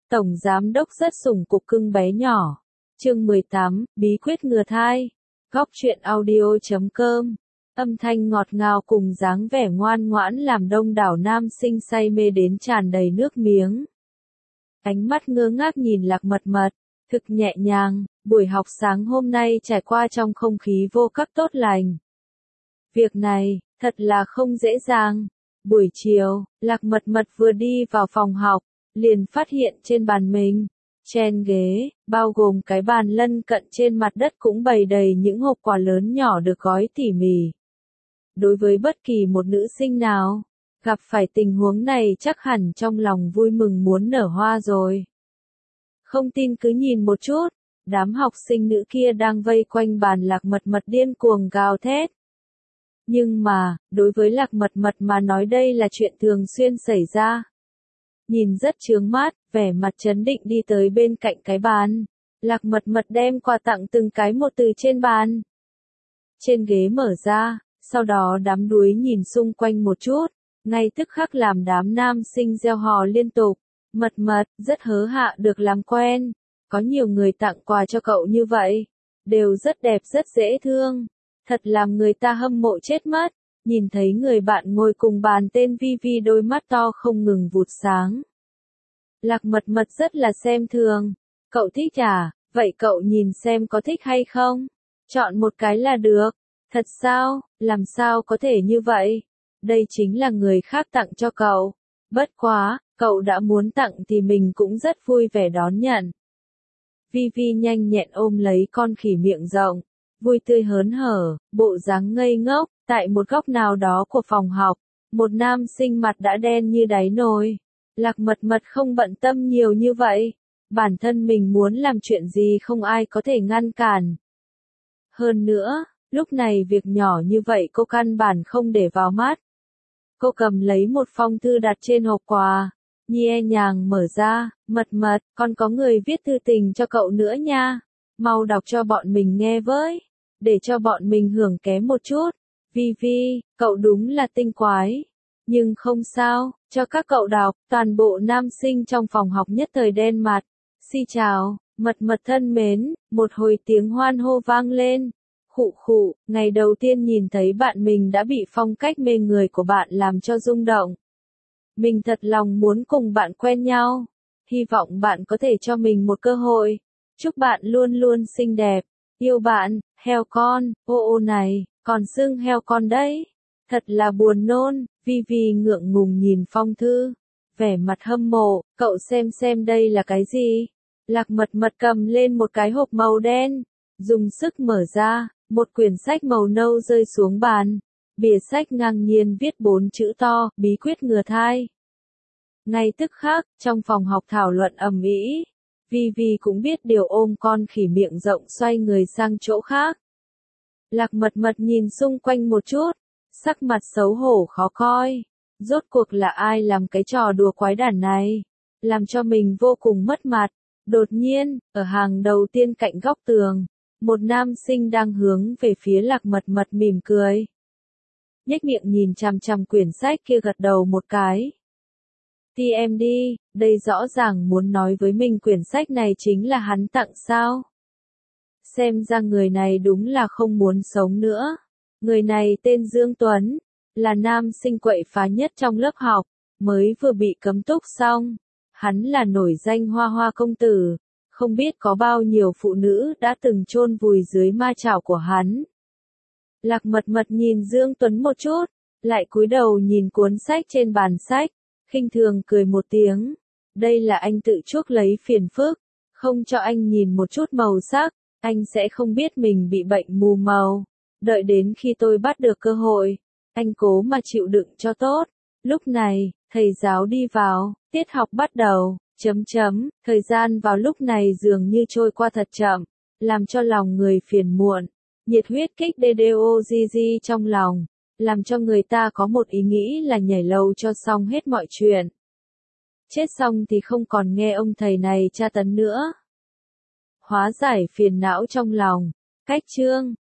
Tổng giám đốc rất sủng cục cưng bé nhỏ. Chương 18, bí quyết ngừa thai. Góc truyện audio.com. Âm thanh ngọt ngào cùng dáng vẻ ngoan ngoãn làm đông đảo nam sinh say mê đến tràn đầy nước miếng. Ánh mắt ngơ ngác nhìn Lạc Mật Mật, thực nhẹ nhàng, buổi học sáng hôm nay trải qua trong không khí vô các tốt lành. Việc này, thật là không dễ dàng. Buổi chiều, Lạc Mật Mật vừa đi vào phòng học, liền phát hiện trên bàn mình, trên ghế, bao gồm cái bàn lân cận trên mặt đất cũng bày đầy những hộp quà lớn nhỏ được gói tỉ mỉ. Đối với bất kỳ một nữ sinh nào, gặp phải tình huống này chắc hẳn trong lòng vui mừng muốn nở hoa rồi. Không tin cứ nhìn một chút, đám học sinh nữ kia đang vây quanh bàn Lạc Mật Mật điên cuồng gào thét. Nhưng mà, đối với Lạc Mật Mật mà nói đây là chuyện thường xuyên xảy ra. Nhìn rất chướng mắt, vẻ mặt trấn định đi tới bên cạnh cái bàn. Lạc Mật Mật đem quà tặng từng cái một từ trên bàn. Trên ghế mở ra, sau đó đám đuối nhìn xung quanh một chút, ngay tức khắc làm đám nam sinh reo hò liên tục. Mật Mật, rất hớ hạ được làm quen. Có nhiều người tặng quà cho cậu như vậy. Đều rất đẹp rất dễ thương. Thật làm người ta hâm mộ chết mất. Nhìn thấy người bạn ngồi cùng bàn tên Vi Vi đôi mắt to không ngừng vụt sáng. Lạc Mật Mật rất là xem thường. Cậu thích à? Vậy cậu nhìn xem có thích hay không? Chọn một cái là được. Thật sao? Làm sao có thể như vậy? Đây chính là người khác tặng cho cậu. Bất quá, cậu đã muốn tặng thì mình cũng rất vui vẻ đón nhận. Vi Vi nhanh nhẹn ôm lấy con khỉ miệng rộng, vui tươi hớn hở, bộ dáng ngây ngốc. Tại một góc nào đó của phòng học, một nam sinh mặt đã đen như đáy nồi. Lạc Mật Mật không bận tâm nhiều như vậy. Bản thân mình muốn làm chuyện gì không ai có thể ngăn cản. Hơn nữa, lúc này việc nhỏ như vậy cô căn bản không để vào mắt. Cô cầm lấy một phong thư đặt trên hộp quà, nhẹ nhàng mở ra. Mật Mật, con có người viết thư tình cho cậu nữa nha. Mau đọc cho bọn mình nghe với, để cho bọn mình hưởng ké một chút. Vi Vi, cậu đúng là tinh quái. Nhưng không sao, cho các cậu đọc. Toàn bộ nam sinh trong phòng học nhất thời đen mặt. Xin chào, Mật Mật thân mến. Một hồi tiếng hoan hô vang lên. Khụ khụ, ngày đầu tiên nhìn thấy bạn mình đã bị phong cách mê người của bạn làm cho rung động. Mình thật lòng muốn cùng bạn quen nhau. Hy vọng bạn có thể cho mình một cơ hội. Chúc bạn luôn luôn xinh đẹp. Yêu bạn, heo con. Ô này, còn xưng heo con đấy. Thật là buồn nôn. Vi Vi ngượng ngùng nhìn phong thư. Vẻ mặt hâm mộ, cậu xem đây là cái gì? Lạc Mật Mật cầm lên một cái hộp màu đen. Dùng sức mở ra, một quyển sách màu nâu rơi xuống bàn. Bìa sách ngang nhiên viết 4 chữ to, bí quyết ngừa thai. Ngay tức khắc, trong phòng học thảo luận ầm ĩ. Vi Vi cũng biết điều ôm con khỉ miệng rộng xoay người sang chỗ khác. Lạc Mật Mật nhìn xung quanh một chút, sắc mặt xấu hổ khó coi. Rốt cuộc là ai làm cái trò đùa quái đản này? Làm cho mình vô cùng mất mặt. Đột nhiên, ở hàng đầu tiên cạnh góc tường, một nam sinh đang hướng về phía Lạc Mật Mật mỉm cười. Nhếch miệng nhìn chằm chằm quyển sách kia gật đầu một cái. Ti em đi, đây rõ ràng muốn nói với mình quyển sách này chính là hắn tặng sao? Xem ra người này đúng là không muốn sống nữa. Người này tên Dương Tuấn, là nam sinh quậy phá nhất trong lớp học, mới vừa bị cấm túc xong. Hắn là nổi danh Hoa Hoa công tử, không biết có bao nhiêu phụ nữ đã từng chôn vùi dưới ma chảo của hắn. Lạc Mật Mật nhìn Dương Tuấn một chút, lại cúi đầu nhìn cuốn sách trên bàn sách, khinh thường cười một tiếng. Đây là anh tự chuốc lấy phiền phức, không cho anh nhìn một chút màu sắc, anh sẽ không biết mình bị bệnh mù màu. Đợi đến khi tôi bắt được cơ hội, anh cố mà chịu đựng cho tốt. Lúc này, thầy giáo đi vào, tiết học bắt đầu, thời gian vào lúc này dường như trôi qua thật chậm, làm cho lòng người phiền muộn. Nhiệt huyết kích DDOGG trong lòng, làm cho người ta có một ý nghĩ là nhảy lầu cho xong hết mọi chuyện. Chết xong thì không còn nghe ông thầy này tra tấn nữa. Hóa giải phiền não trong lòng. Cách chương,